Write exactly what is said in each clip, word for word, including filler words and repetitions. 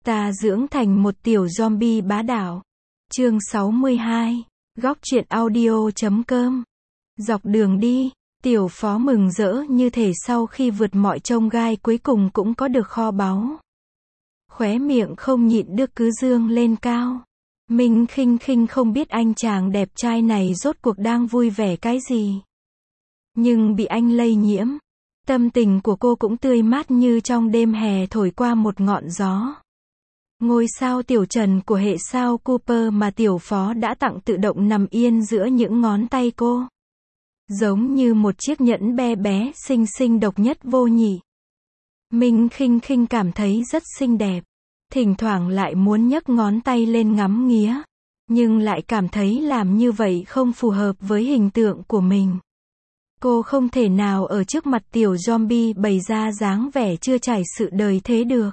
Ta dưỡng thành một tiểu zombie bá đạo. Chương sáu mươi hai. Góc truyện audio chấm com. Dọc đường đi, tiểu phó mừng rỡ như thể sau khi vượt mọi chông gai cuối cùng cũng có được kho báu. Khóe miệng không nhịn được cứ dương lên cao. Minh khinh khinh không biết anh chàng đẹp trai này rốt cuộc đang vui vẻ cái gì. Nhưng bị anh lây nhiễm, tâm tình của cô cũng tươi mát như trong đêm hè thổi qua một ngọn gió. Ngôi sao tiểu trần của hệ sao Cooper mà tiểu phó đã tặng tự động nằm yên giữa những ngón tay cô. Giống như một chiếc nhẫn bé bé, xinh xinh độc nhất vô nhị. Minh khinh khinh cảm thấy rất xinh đẹp. Thỉnh thoảng lại muốn nhấc ngón tay lên ngắm nghía. Nhưng lại cảm thấy làm như vậy không phù hợp với hình tượng của mình. Cô không thể nào ở trước mặt tiểu zombie bày ra dáng vẻ chưa trải sự đời thế được.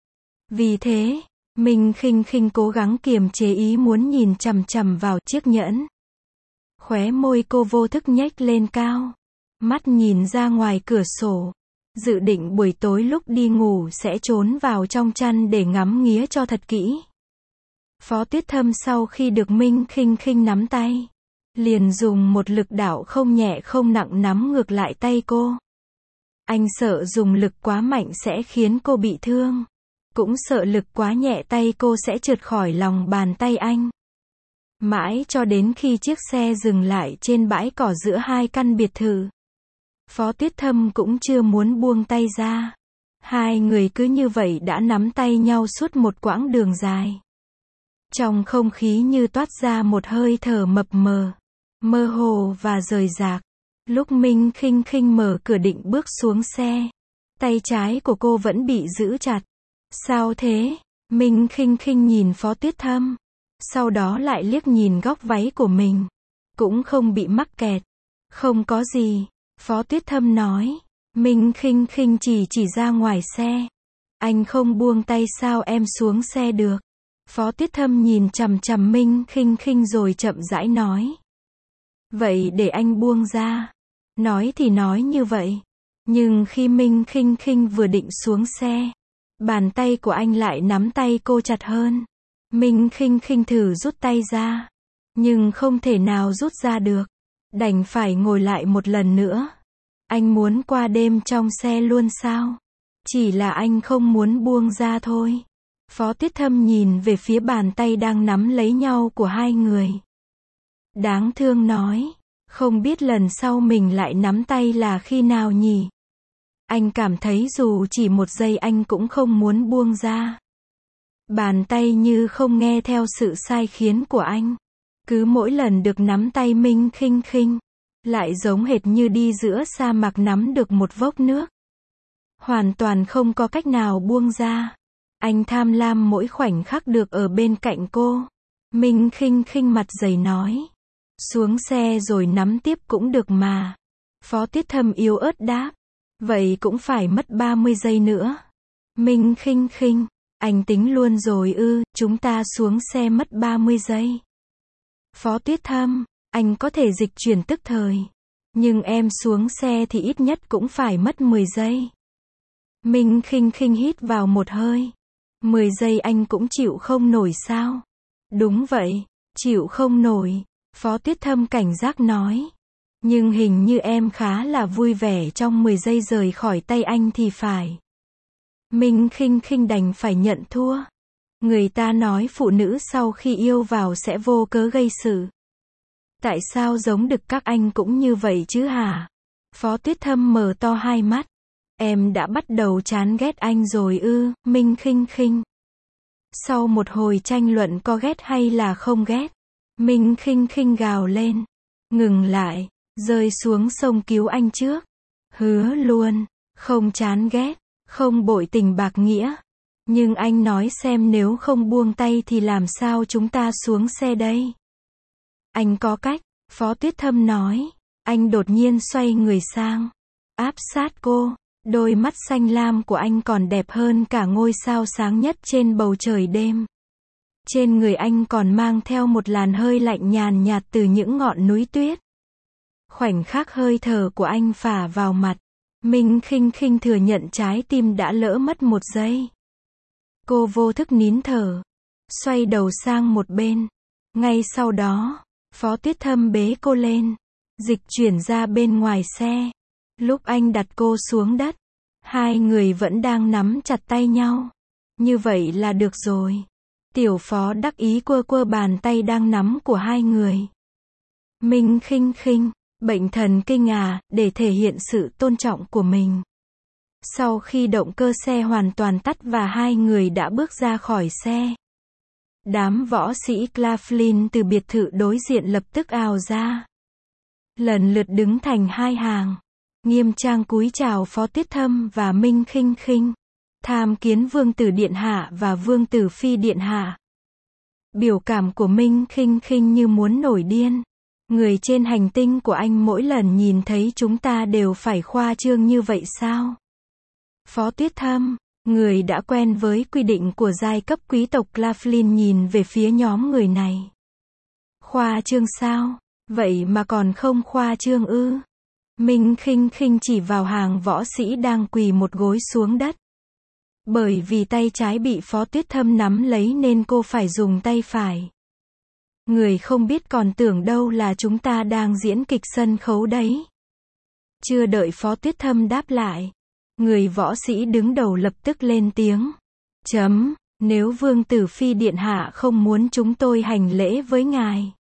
Vì thế, Minh khinh khinh cố gắng kiềm chế ý muốn nhìn chằm chằm vào chiếc nhẫn. Khóe môi cô vô thức nhếch lên cao. Mắt nhìn ra ngoài cửa sổ. Dự định buổi tối lúc đi ngủ sẽ trốn vào trong chăn để ngắm nghía cho thật kỹ. Phó Tuyết Thâm sau khi được Minh khinh khinh nắm tay, liền dùng một lực đạo không nhẹ không nặng nắm ngược lại tay cô. Anh sợ dùng lực quá mạnh sẽ khiến cô bị thương. Cũng sợ lực quá nhẹ tay cô sẽ trượt khỏi lòng bàn tay anh. Mãi cho đến khi chiếc xe dừng lại trên bãi cỏ giữa hai căn biệt thự. Phó Tuyết Thâm cũng chưa muốn buông tay ra. Hai người cứ như vậy đã nắm tay nhau suốt một quãng đường dài. Trong không khí như toát ra một hơi thở mập mờ, mơ hồ và rời rạc. Lúc Minh khinh khinh mở cửa định bước xuống xe, tay trái của cô vẫn bị giữ chặt. Sao thế? Minh khinh khinh nhìn Phó Tuyết Thâm. Sau đó lại liếc nhìn góc váy của mình. Cũng không bị mắc kẹt. Không có gì. Phó Tuyết Thâm nói. Minh khinh khinh chỉ chỉ ra ngoài xe. Anh không buông tay sao em xuống xe được? Phó Tuyết Thâm nhìn chằm chằm Minh khinh khinh rồi chậm rãi nói. Vậy để anh buông ra. Nói thì nói như vậy. Nhưng khi Minh khinh khinh vừa định xuống xe, bàn tay của anh lại nắm tay cô chặt hơn. Minh khinh khinh thử rút tay ra. Nhưng không thể nào rút ra được. Đành phải ngồi lại một lần nữa. Anh muốn qua đêm trong xe luôn sao? Chỉ là anh không muốn buông ra thôi. Phó Tuyết Thâm nhìn về phía bàn tay đang nắm lấy nhau của hai người. Đáng thương nói. Không biết lần sau mình lại nắm tay là khi nào nhỉ? Anh cảm thấy dù chỉ một giây anh cũng không muốn buông ra. Bàn tay như không nghe theo sự sai khiến của anh. Cứ mỗi lần được nắm tay Minh khinh khinh, lại giống hệt như đi giữa sa mạc nắm được một vốc nước. Hoàn toàn không có cách nào buông ra. Anh tham lam mỗi khoảnh khắc được ở bên cạnh cô. Minh khinh khinh mặt dày nói. Xuống xe rồi nắm tiếp cũng được mà. Phó Tuyết Thâm yếu ớt đáp. Vậy cũng phải mất ba mươi giây nữa. Minh khinh khinh. Anh tính luôn rồi ư, chúng ta xuống xe mất ba mươi giây. Phó Tuyết Thâm. Anh có thể dịch chuyển tức thời. Nhưng em xuống xe thì ít nhất cũng phải mất mười giây. Minh khinh khinh hít vào một hơi. mười giây anh cũng chịu không nổi sao? Đúng vậy, chịu không nổi. Phó Tuyết Thâm cảnh giác nói. Nhưng hình như em khá là vui vẻ trong mười giây rời khỏi tay anh thì phải. Minh khinh khinh đành phải nhận thua. Người ta nói phụ nữ sau khi yêu vào sẽ vô cớ gây sự. Tại sao giống đực các anh cũng như vậy chứ hả? Phó Tuyết Thâm mở to hai mắt. Em đã bắt đầu chán ghét anh rồi ư, Minh khinh khinh. Sau một hồi tranh luận có ghét hay là không ghét, Minh khinh khinh gào lên. Ngừng lại, rơi xuống sông cứu anh trước. Hứa luôn, không chán ghét, không bội tình bạc nghĩa. Nhưng anh nói xem nếu không buông tay thì làm sao chúng ta xuống xe đây? Anh có cách, Phó Tuyết Thâm nói. Anh đột nhiên xoay người sang, áp sát cô. Đôi mắt xanh lam của anh còn đẹp hơn cả ngôi sao sáng nhất trên bầu trời đêm. Trên người anh còn mang theo một làn hơi lạnh nhàn nhạt từ những ngọn núi tuyết. Khoảnh khắc hơi thở của anh phả vào mặt, Minh khinh khinh thừa nhận trái tim đã lỡ mất một giây. Cô vô thức nín thở, xoay đầu sang một bên. Ngay sau đó, Phó Tuyết Thâm bế cô lên, dịch chuyển ra bên ngoài xe. Lúc anh đặt cô xuống đất, hai người vẫn đang nắm chặt tay nhau. Như vậy là được rồi. Tiểu Phó đắc ý quơ quơ bàn tay đang nắm của hai người. Minh Khinh Khinh, bệnh thần kinh à, để thể hiện sự tôn trọng của mình. Sau khi động cơ xe hoàn toàn tắt và hai người đã bước ra khỏi xe, đám võ sĩ Claflin từ biệt thự đối diện lập tức ào ra. Lần lượt đứng thành hai hàng, nghiêm trang cúi chào Phó Tuyết Thâm và Minh Khinh Khinh, tham kiến Vương tử Điện Hạ và Vương tử Phi Điện Hạ. Biểu cảm của Minh Khinh Khinh như muốn nổi điên. Người trên hành tinh của anh mỗi lần nhìn thấy chúng ta đều phải khoa trương như vậy sao? Phó Tuyết Thâm, người đã quen với quy định của giai cấp quý tộc Claflin nhìn về phía nhóm người này. Khoa trương sao? Vậy mà còn không khoa trương ư? Minh Khinh Khinh chỉ vào hàng võ sĩ đang quỳ một gối xuống đất. Bởi vì tay trái bị Phó Tuyết Thâm nắm lấy nên cô phải dùng tay phải. Người không biết còn tưởng đâu là chúng ta đang diễn kịch sân khấu đấy. Chưa đợi Phó Tuyết Thâm đáp lại, người võ sĩ đứng đầu lập tức lên tiếng. Chấm, nếu Vương tử Phi Điện Hạ không muốn chúng tôi hành lễ với ngài,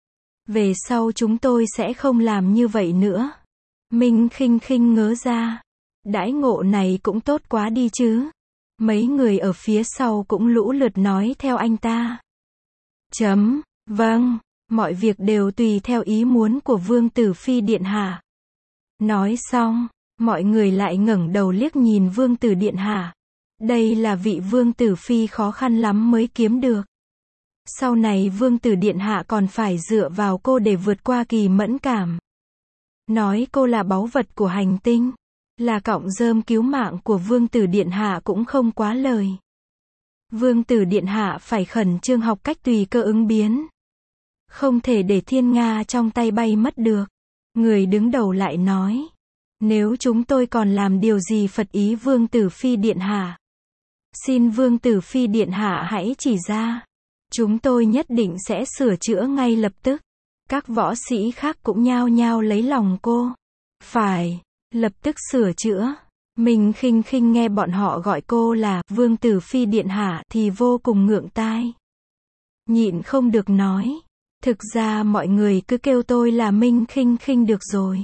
về sau chúng tôi sẽ không làm như vậy nữa. Minh Khinh Khinh ngớ ra. Đãi ngộ này cũng tốt quá đi chứ. Mấy người ở phía sau cũng lũ lượt nói theo anh ta. Chấm, vâng, mọi việc đều tùy theo ý muốn của Vương tử Phi Điện Hạ. Nói xong, mọi người lại ngẩng đầu liếc nhìn Vương tử Điện Hạ. Đây là vị Vương tử Phi khó khăn lắm mới kiếm được. Sau này Vương tử Điện Hạ còn phải dựa vào cô để vượt qua kỳ mẫn cảm. Nói cô là báu vật của hành tinh, là cọng rơm cứu mạng của Vương tử Điện Hạ cũng không quá lời. Vương tử Điện Hạ phải khẩn trương học cách tùy cơ ứng biến. Không thể để thiên nga trong tay bay mất được. Người đứng đầu lại nói. Nếu chúng tôi còn làm điều gì phật ý Vương tử Phi Điện Hạ, xin Vương tử Phi Điện Hạ hãy chỉ ra. Chúng tôi nhất định sẽ sửa chữa ngay lập tức. Các võ sĩ khác cũng nhao nhao lấy lòng cô. Phải, lập tức sửa chữa. Minh Khinh Khinh nghe bọn họ gọi cô là Vương tử Phi Điện Hạ thì vô cùng ngượng tai. Nhịn không được nói. Thực ra mọi người cứ kêu tôi là Minh Khinh Khinh được rồi.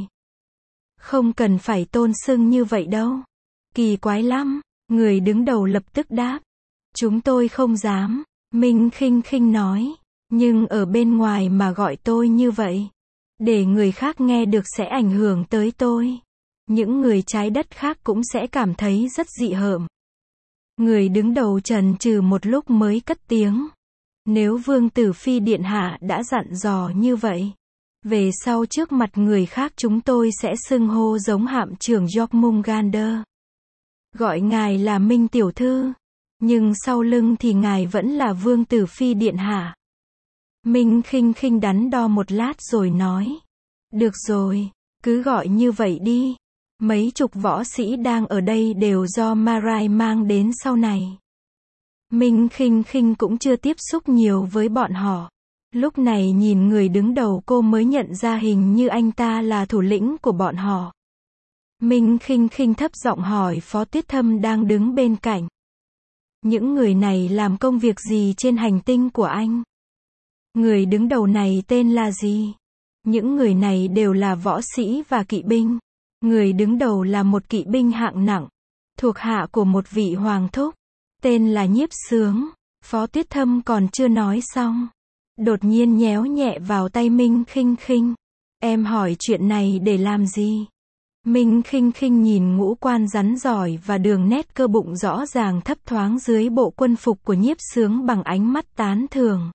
Không cần phải tôn xưng như vậy đâu. Kỳ quái lắm. Người đứng đầu lập tức đáp. Chúng tôi không dám. Minh Khinh Khinh nói. Nhưng ở bên ngoài mà gọi tôi như vậy, để người khác nghe được sẽ ảnh hưởng tới tôi. Những người trái đất khác cũng sẽ cảm thấy rất dị hợm. Người đứng đầu chần chừ một lúc mới cất tiếng. Nếu Vương tử Phi Điện Hạ đã dặn dò như vậy, về sau trước mặt người khác chúng tôi sẽ xưng hô giống hạm trưởng Jormungandr. Gọi ngài là Minh Tiểu Thư. Nhưng sau lưng thì ngài vẫn là Vương tử Phi Điện Hạ. Minh Khinh Khinh đắn đo một lát rồi nói. Được rồi, cứ gọi như vậy đi. Mấy chục võ sĩ đang ở đây đều do Marai mang đến sau này. Minh Khinh Khinh cũng chưa tiếp xúc nhiều với bọn họ. Lúc này nhìn người đứng đầu cô mới nhận ra hình như anh ta là thủ lĩnh của bọn họ. Minh Khinh Khinh thấp giọng hỏi Phó Tuyết Thâm đang đứng bên cạnh. Những người này làm công việc gì trên hành tinh của anh? Người đứng đầu này tên là gì? Những người này đều là võ sĩ và kỵ binh. Người đứng đầu là một kỵ binh hạng nặng, thuộc hạ của một vị hoàng thúc, tên là Nhiếp Sướng. Phó Tuyết Thâm còn chưa nói xong, đột nhiên nhéo nhẹ vào tay Minh Khinh Khinh. Em hỏi chuyện này để làm gì? Minh Khinh Khinh nhìn ngũ quan rắn giỏi và đường nét cơ bụng rõ ràng thấp thoáng dưới bộ quân phục của Nhiếp Sướng bằng ánh mắt tán thưởng.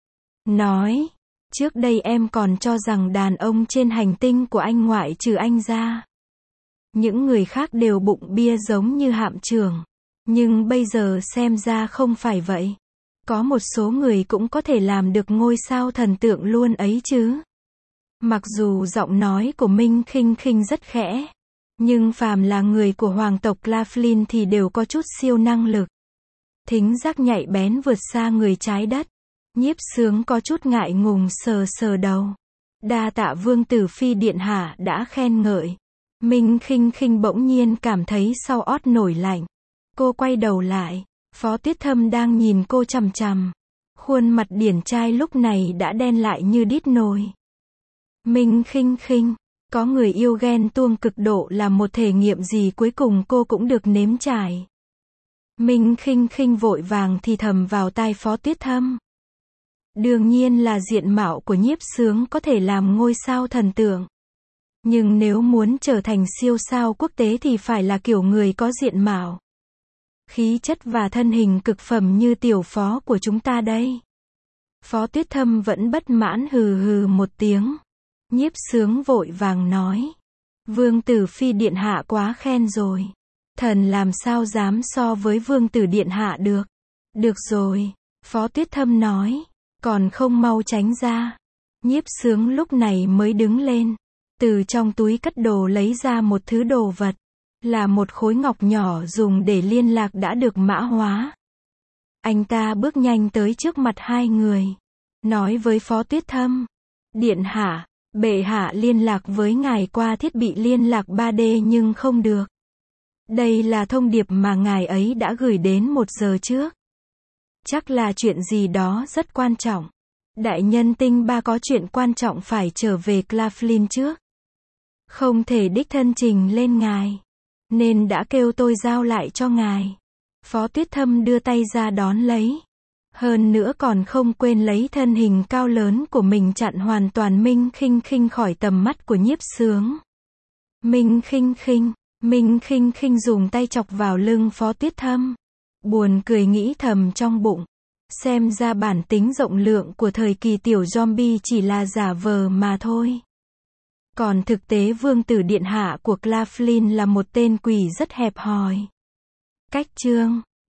Nói, trước đây em còn cho rằng đàn ông trên hành tinh của anh ngoại trừ anh ra, những người khác đều bụng bia giống như hạm trưởng. Nhưng bây giờ xem ra không phải vậy. Có một số người cũng có thể làm được ngôi sao thần tượng luôn ấy chứ. Mặc dù giọng nói của Minh Khinh Khinh rất khẽ, nhưng phàm là người của hoàng tộc Claflin thì đều có chút siêu năng lực. thính giác nhạy bén vượt xa người trái đất. Nhiếp Sướng có chút ngại ngùng sờ sờ đầu. Đa tạ Vương Tử Phi điện hạ đã khen ngợi. Minh Khinh Khinh bỗng nhiên cảm thấy sau ót nổi lạnh. Cô quay đầu lại, Phó Tuyết Thâm đang nhìn cô chằm chằm. Khuôn mặt điển trai lúc này đã đen lại như đít nồi. Minh Khinh Khinh, có người yêu ghen tuông cực độ là một thể nghiệm gì cuối cùng cô cũng được nếm trải. Minh Khinh Khinh vội vàng thì thầm vào tai Phó Tuyết Thâm. Đương nhiên là diện mạo của Nhiếp Sướng có thể làm ngôi sao thần tượng. Nhưng nếu muốn trở thành siêu sao quốc tế thì phải là kiểu người có diện mạo, khí chất và thân hình cực phẩm như tiểu phó của chúng ta đây. Phó Tuyết Thâm vẫn bất mãn hừ hừ một tiếng. Nhiếp Sướng vội vàng nói. Vương Tử Phi điện hạ quá khen rồi. Thần làm sao dám so với Vương Tử điện hạ được. Được rồi, Phó Tuyết Thâm nói. Còn không mau tránh ra. Nhiếp Sướng lúc này mới đứng lên. Từ trong túi cất đồ lấy ra một thứ đồ vật. Là một khối ngọc nhỏ dùng để liên lạc đã được mã hóa. Anh ta bước nhanh tới trước mặt hai người. Nói với Phó Tuyết Thâm. Điện hạ, bệ hạ liên lạc với ngài qua thiết bị liên lạc ba D nhưng không được. Đây là thông điệp mà ngài ấy đã gửi đến một giờ trước. Chắc là chuyện gì đó rất quan trọng. Đại nhân tinh ba có chuyện quan trọng phải trở về Claflin trước. Không thể đích thân trình lên ngài. Nên đã kêu tôi giao lại cho ngài. Phó Tuyết Thâm đưa tay ra đón lấy. Hơn nữa còn không quên lấy thân hình cao lớn của mình chặn hoàn toàn Minh Khinh Khinh khỏi tầm mắt của Nhiếp Sướng. Minh Khinh Khinh, Minh Khinh Khinh dùng tay chọc vào lưng Phó Tuyết Thâm. Buồn cười nghĩ thầm trong bụng. Xem ra bản tính rộng lượng của thời kỳ tiểu zombie chỉ là giả vờ mà thôi. Còn thực tế Vương Tử điện hạ của Claflin là một tên quỷ rất hẹp hòi. Cách chương